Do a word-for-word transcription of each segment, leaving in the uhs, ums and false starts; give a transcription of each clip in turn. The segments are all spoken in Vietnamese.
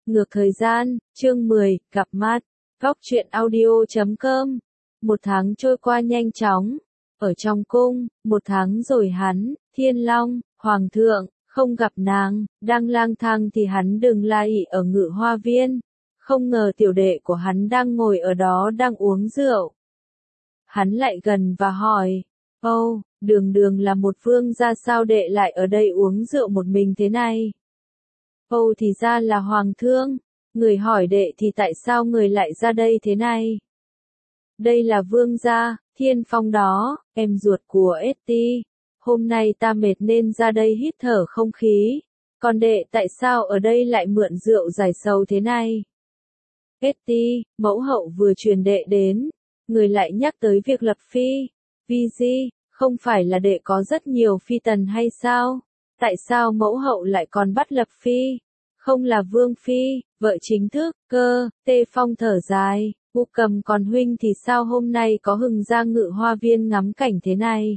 Ngược thời gian, chương mười, gặp mặt, góc truyện audio chấm com. Một tháng trôi qua nhanh chóng. Ở trong cung, một tháng rồi hắn, Thiên Long, Hoàng thượng, không gặp nàng, đang lang thang thì hắn đừng la ị ở Ngự Hoa Viên. Không ngờ tiểu đệ của hắn đang ngồi ở đó đang uống rượu. Hắn lại gần và hỏi, ô, đường đường là một vương gia sao đệ lại ở đây uống rượu một mình thế này? Âu thì ra là hoàng thương, người hỏi đệ thì tại sao người lại ra đây thế này? Đây là vương gia, Thiên Phong đó, em ruột của ét tê. Hôm nay ta mệt nên ra đây hít thở không khí. Còn đệ tại sao ở đây lại mượn rượu giải sầu thế này? ét tê, mẫu hậu vừa truyền đệ đến, người lại nhắc tới việc lập phi. Vì gì, không phải là đệ có rất nhiều phi tần hay sao? Tại sao mẫu hậu lại còn bắt lập phi? Không là vương phi, vợ chính thức, cơ, Tê Phong thở dài, Vũ Cầm còn huynh thì sao hôm nay có hừng ra Ngự Hoa Viên ngắm cảnh thế này?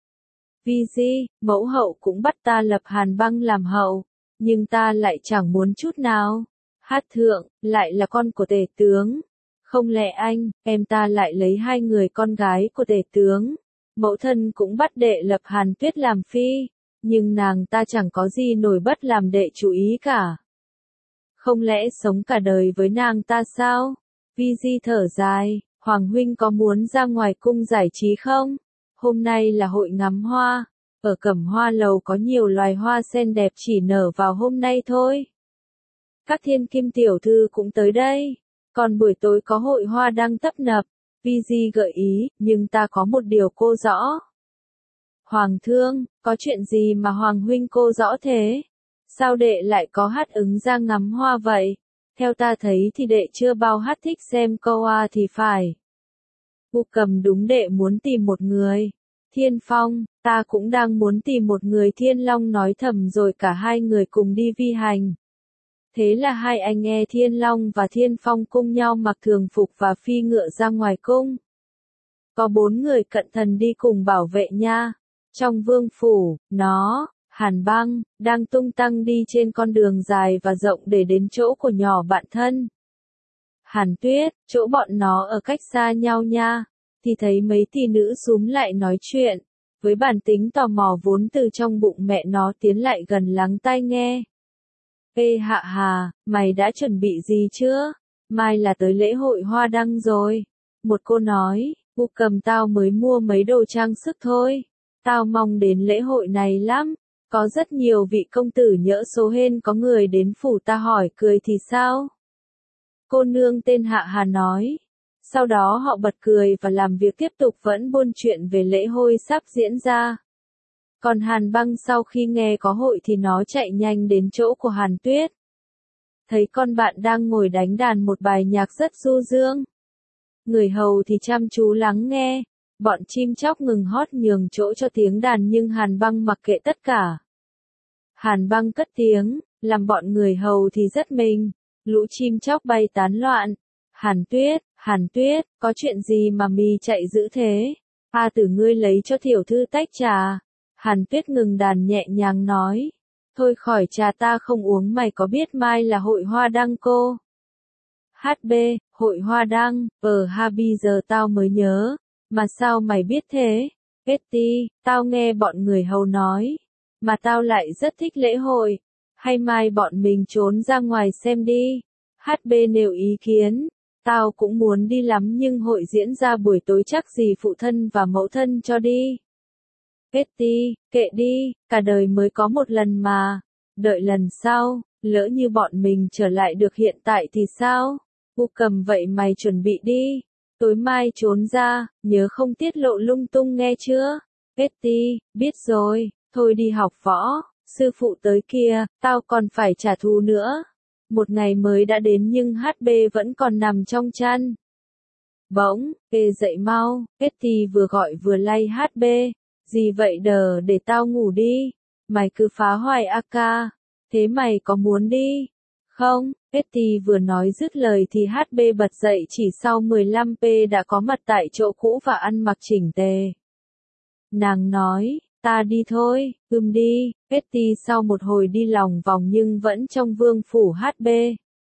Vì gì, mẫu hậu cũng bắt ta lập Hàn Băng làm hậu, nhưng ta lại chẳng muốn chút nào. Hát thượng, lại là con của tể tướng. Không lẽ anh, em ta lại lấy hai người con gái của tể tướng? Mẫu thân cũng bắt đệ lập Hàn Tuyết làm phi, nhưng nàng ta chẳng có gì nổi bật làm đệ chú ý cả. Không lẽ sống cả đời với nàng ta sao? Vi Di thở dài, Hoàng huynh có muốn ra ngoài cung giải trí không? Hôm nay là hội ngắm hoa, ở Cẩm Hoa Lầu có nhiều loài hoa sen đẹp chỉ nở vào hôm nay thôi. Các thiên kim tiểu thư cũng tới đây, còn buổi tối có hội hoa đang tấp nập. Vi Di gợi ý, nhưng ta có một điều cô rõ. Hoàng thương, có chuyện gì mà Hoàng huynh cô rõ thế? Sao đệ lại có hát ứng ra ngắm hoa vậy? Theo ta thấy thì đệ chưa bao hát thích xem câu a thì phải. Vũ Cầm đúng đệ muốn tìm một người. Thiên Phong, ta cũng đang muốn tìm một người. Thiên Long nói thầm rồi cả hai người cùng đi vi hành. Thế là hai anh nghe Thiên Long và Thiên Phong cùng nhau mặc thường phục và phi ngựa ra ngoài cung. Có bốn người cận thần đi cùng bảo vệ nha. Trong vương phủ, nó, Hàn Băng, đang tung tăng đi trên con đường dài và rộng để đến chỗ của nhỏ bạn thân. Hàn Tuyết, chỗ bọn nó ở cách xa nhau nha, thì thấy mấy tỷ nữ xúm lại nói chuyện, với bản tính tò mò vốn từ trong bụng mẹ nó tiến lại gần lắng tai nghe. Ê Hạ Hà, mày đã chuẩn bị gì chưa? Mai là tới lễ hội hoa đăng rồi. Một cô nói, Vũ Cầm tao mới mua mấy đồ trang sức thôi. Tao mong đến lễ hội này lắm. Có rất nhiều vị công tử nhỡ số hên có người đến phủ ta hỏi cười thì sao? Cô nương tên Hạ Hà nói. Sau đó họ bật cười và làm việc tiếp tục vẫn buôn chuyện về lễ hội sắp diễn ra. Còn Hàn Băng sau khi nghe có hội thì nó chạy nhanh đến chỗ của Hàn Tuyết. Thấy con bạn đang ngồi đánh đàn một bài nhạc rất du dương. Người hầu thì chăm chú lắng nghe. Bọn chim chóc ngừng hót nhường chỗ cho tiếng đàn nhưng Hàn Băng mặc kệ tất cả. Hàn Băng cất tiếng, làm bọn người hầu thì rất mình. Lũ chim chóc bay tán loạn. Hàn Tuyết, Hàn Tuyết, có chuyện gì mà mì chạy dữ thế? A tử ngươi lấy cho tiểu thư tách trà. Hàn Tuyết ngừng đàn nhẹ nhàng nói. Thôi khỏi trà ta không uống mày có biết mai là hội hoa đăng cô? hát bê, hội hoa đăng, ờ ha bây giờ tao mới nhớ. Mà sao mày biết thế? ét tê, tao nghe bọn người hầu nói. Mà tao lại rất thích lễ hội. Hay mai bọn mình trốn ra ngoài xem đi. hát bê nêu ý kiến. Tao cũng muốn đi lắm nhưng hội diễn ra buổi tối chắc gì phụ thân và mẫu thân cho đi. ét tê, kệ đi, cả đời mới có một lần mà. Đợi lần sau, lỡ như bọn mình trở lại được hiện tại thì sao? Vũ Cầm vậy mày chuẩn bị đi. Tối mai trốn ra, nhớ không tiết lộ lung tung nghe chưa? ét tê, biết rồi, thôi đi học võ, sư phụ tới kia, tao còn phải trả thù nữa. Một ngày mới đã đến nhưng hát bê vẫn còn nằm trong chăn. Bỗng, ê dậy mau, ét tê vừa gọi vừa lay hát bê. Gì vậy đờ để tao ngủ đi, mày cứ phá hoài a ca, thế mày có muốn đi? Không, ét tê vừa nói dứt lời thì hát bê bật dậy chỉ sau mười lăm phút đã có mặt tại chỗ cũ và ăn mặc chỉnh tề. Nàng nói, ta đi thôi, ưm đi, ét tê sau một hồi đi lòng vòng nhưng vẫn trong vương phủ hát bê.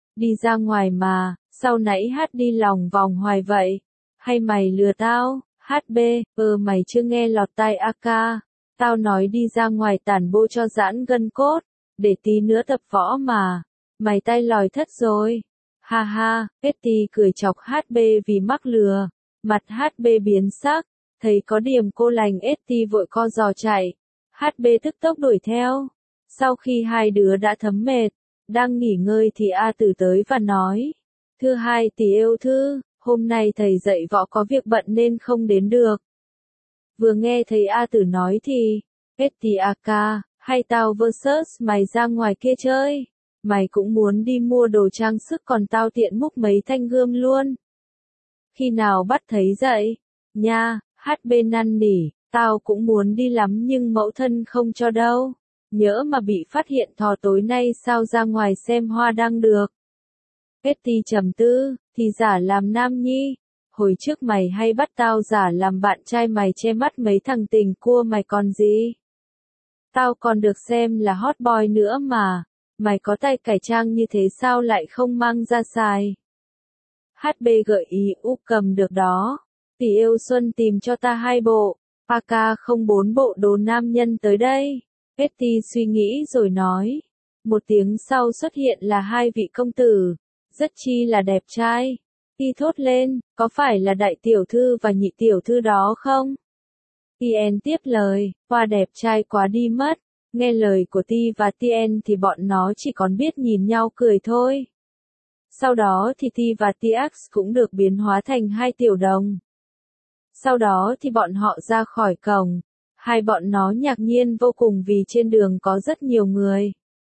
đi ra ngoài mà, sau nãy hát đi lòng vòng hoài vậy, hay mày lừa tao, hát bê, ờ mày chưa nghe lọt tai a ca, tao nói đi ra ngoài tản bộ cho giãn gân cốt, để tí nữa tập võ mà, mày tay lòi thất rồi, ha ha, Betty cười chọc hát bê vì mắc lừa, mặt hát bê biến sắc, thấy có điểm cô lành Etty vội co giò chạy, hát bê tức tốc đuổi theo, sau khi hai đứa đã thấm mệt, đang nghỉ ngơi thì A Tử tới và nói, thưa hai tỷ yêu thư, hôm nay thầy dạy võ có việc bận nên không đến được. Vừa nghe thấy A Tử nói thì, Etty a ca, hay tao versus mày ra ngoài kia chơi, mày cũng muốn đi mua đồ trang sức còn tao tiện múc mấy thanh gươm luôn. Khi nào bắt thấy dậy, nha, hát bê năn nỉ, tao cũng muốn đi lắm nhưng mẫu thân không cho đâu. Nhỡ mà bị phát hiện thò tối nay sao ra ngoài xem hoa đăng được. Betty trầm tư, thì giả làm nam nhi. Hồi trước mày hay bắt tao giả làm bạn trai mày che mắt mấy thằng tình cua mày còn gì. Tao còn được xem là hot boy nữa mà. Mày có tay cải trang như thế sao lại không mang ra xài. hát bê gợi ý úp cầm được đó. Tỷ yêu Xuân tìm cho ta hai bộ. a ca không bốn bộ đồ nam nhân tới đây. Betty suy nghĩ rồi nói. Một tiếng sau xuất hiện là hai vị công tử. Rất chi là đẹp trai. Ti thốt lên, có phải là đại tiểu thư và nhị tiểu thư đó không? Tien tiếp lời, hoa đẹp trai quá đi mất. Nghe lời của Ti và Tien thì bọn nó chỉ còn biết nhìn nhau cười thôi. Sau đó thì Ti và Tx cũng được biến hóa thành hai tiểu đồng. Sau đó thì bọn họ ra khỏi cổng. Hai bọn nó ngạc nhiên vô cùng vì trên đường có rất nhiều người.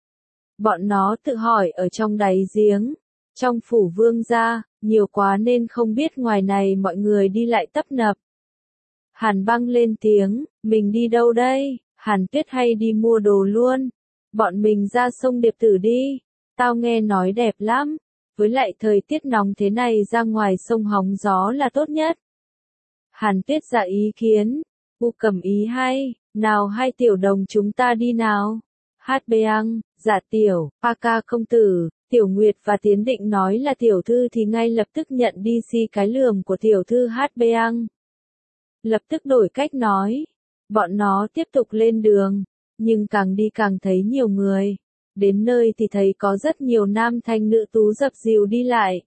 Bọn nó tự hỏi ở trong đáy giếng, trong phủ vương gia, nhiều quá nên không biết ngoài này mọi người đi lại tấp nập. Hàn Băng lên tiếng, mình đi đâu đây? Hàn Tuyết hay đi mua đồ luôn. Bọn mình ra sông Điệp Tử đi. Tao nghe nói đẹp lắm. Với lại thời tiết nóng thế này ra ngoài sông hóng gió là tốt nhất. Hàn Tuyết ra ý kiến. U cầm ý hay, nào hai tiểu đồng chúng ta đi nào. Hát bê ăn, dạ tiểu, a ca công tử, Tiểu Nguyệt và Tiến Định nói là tiểu thư thì ngay lập tức nhận đi si cái lườm của tiểu thư hát bê ăn. Lập tức đổi cách nói. Bọn nó tiếp tục lên đường, nhưng càng đi càng thấy nhiều người. Đến nơi thì thấy có rất nhiều nam thanh nữ tú dập dìu đi lại.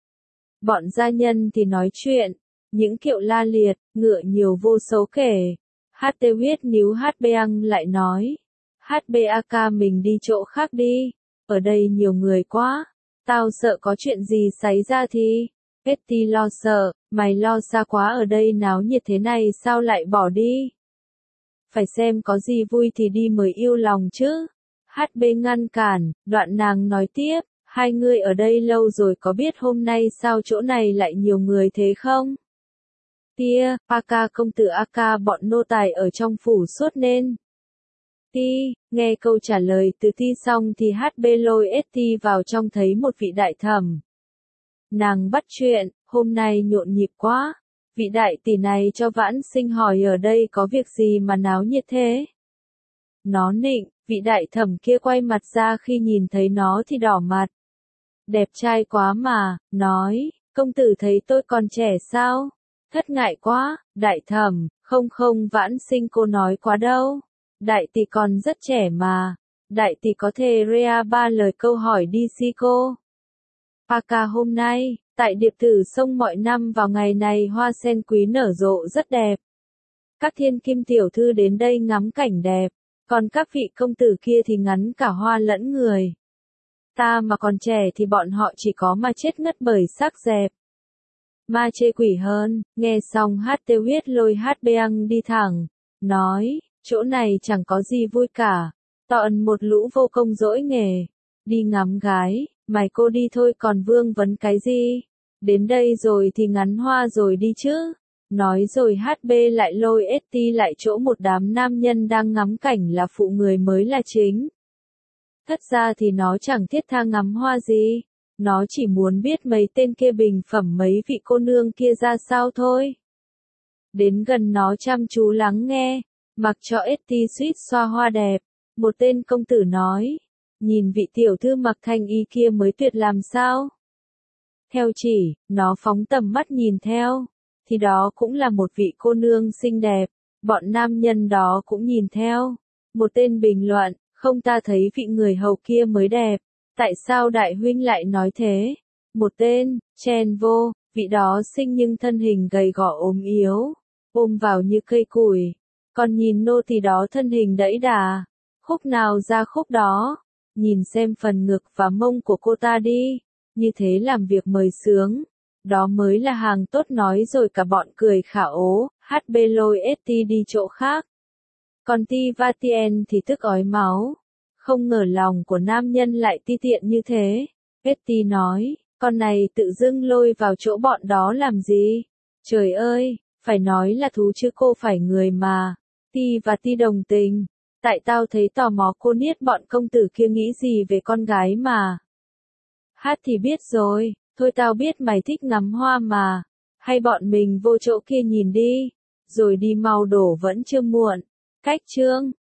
Bọn gia nhân thì nói chuyện, những kiệu la liệt, ngựa nhiều vô số kể. hát tê huyết níu hát bê ăn lại nói. hát bê a ca mình đi chỗ khác đi, ở đây nhiều người quá, tao sợ có chuyện gì xảy ra thì. Betty lo sợ, mày lo xa quá ở đây náo nhiệt thế này sao lại bỏ đi. Phải xem có gì vui thì đi mới yêu lòng chứ. hát bê ngăn cản, đoạn nàng nói tiếp, hai người ở đây lâu rồi có biết hôm nay sao chỗ này lại nhiều người thế không? Tia, a ca công tử a ca bọn nô tài ở trong phủ suốt nên. Ti, nghe câu trả lời từ Ti xong thì hát bê lôi Etty vào trong thấy một vị đại thẩm. Nàng bắt chuyện, hôm nay nhộn nhịp quá. Vị đại tỷ này cho vãn sinh hỏi ở đây có việc gì mà náo nhiệt thế? Nó nịnh, vị đại thẩm kia quay mặt ra khi nhìn thấy nó thì đỏ mặt. Đẹp trai quá mà, nói, công tử thấy tôi còn trẻ sao? Thất ngại quá, đại thẩm, không không vãn sinh cô nói quá đâu. Đại tỷ còn rất trẻ mà. Đại tỷ có thể rea ba lời câu hỏi đi si cô. a ca hôm nay, tại Điệp Tử sông mọi năm vào ngày này hoa sen quý nở rộ rất đẹp. Các thiên kim tiểu thư đến đây ngắm cảnh đẹp, còn các vị công tử kia thì ngắn cả hoa lẫn người. Ta mà còn trẻ thì bọn họ chỉ có mà chết ngất bởi sắc dẹp. Ma chê quỷ hơn, nghe xong hát tê huyết lôi hát bê ăn đi thẳng, nói, chỗ này chẳng có gì vui cả, toàn một lũ vô công dỗi nghề, đi ngắm gái, mày cô đi thôi còn vương vấn cái gì, đến đây rồi thì ngắn hoa rồi đi chứ, nói rồi hát bê lại lôi Etty lại chỗ một đám nam nhân đang ngắm cảnh là phụ người mới là chính. Thật ra thì nó chẳng thiết tha ngắm hoa gì. Nó chỉ muốn biết mấy tên kia bình phẩm mấy vị cô nương kia ra sao thôi. Đến gần nó chăm chú lắng nghe, mặc cho Etty suýt xoa hoa đẹp. Một tên công tử nói, nhìn vị tiểu thư mặc thanh y kia mới tuyệt làm sao? Theo chỉ, nó phóng tầm mắt nhìn theo, thì đó cũng là một vị cô nương xinh đẹp, bọn nam nhân đó cũng nhìn theo. Một tên bình luận, không ta thấy vị người hầu kia mới đẹp, tại sao đại huynh lại nói thế? Một tên, chen vô, vị đó xinh nhưng thân hình gầy gò ốm yếu, ôm vào như cây củi, còn nhìn nô tỳ đó thân hình đẫy đà, khúc nào ra khúc đó, nhìn xem phần ngực và mông của cô ta đi, như thế làm việc mời sướng, đó mới là hàng tốt nói rồi cả bọn cười khả ố, hát bê lôi ét tê đi chỗ khác. Còn Ti Vatien thì tức ói máu, không ngờ lòng của nam nhân lại ti tiện như thế. Hetty nói, con này tự dưng lôi vào chỗ bọn đó làm gì? Trời ơi, phải nói là thú chứ cô phải người mà. Ti và Ti đồng tình, tại tao thấy tò mò cô niết bọn công tử kia nghĩ gì về con gái mà. Hát thì biết rồi, thôi tao biết mày thích ngắm hoa mà, hay bọn mình vô chỗ kia nhìn đi, rồi đi mau đổ vẫn chưa muộn. Cách chương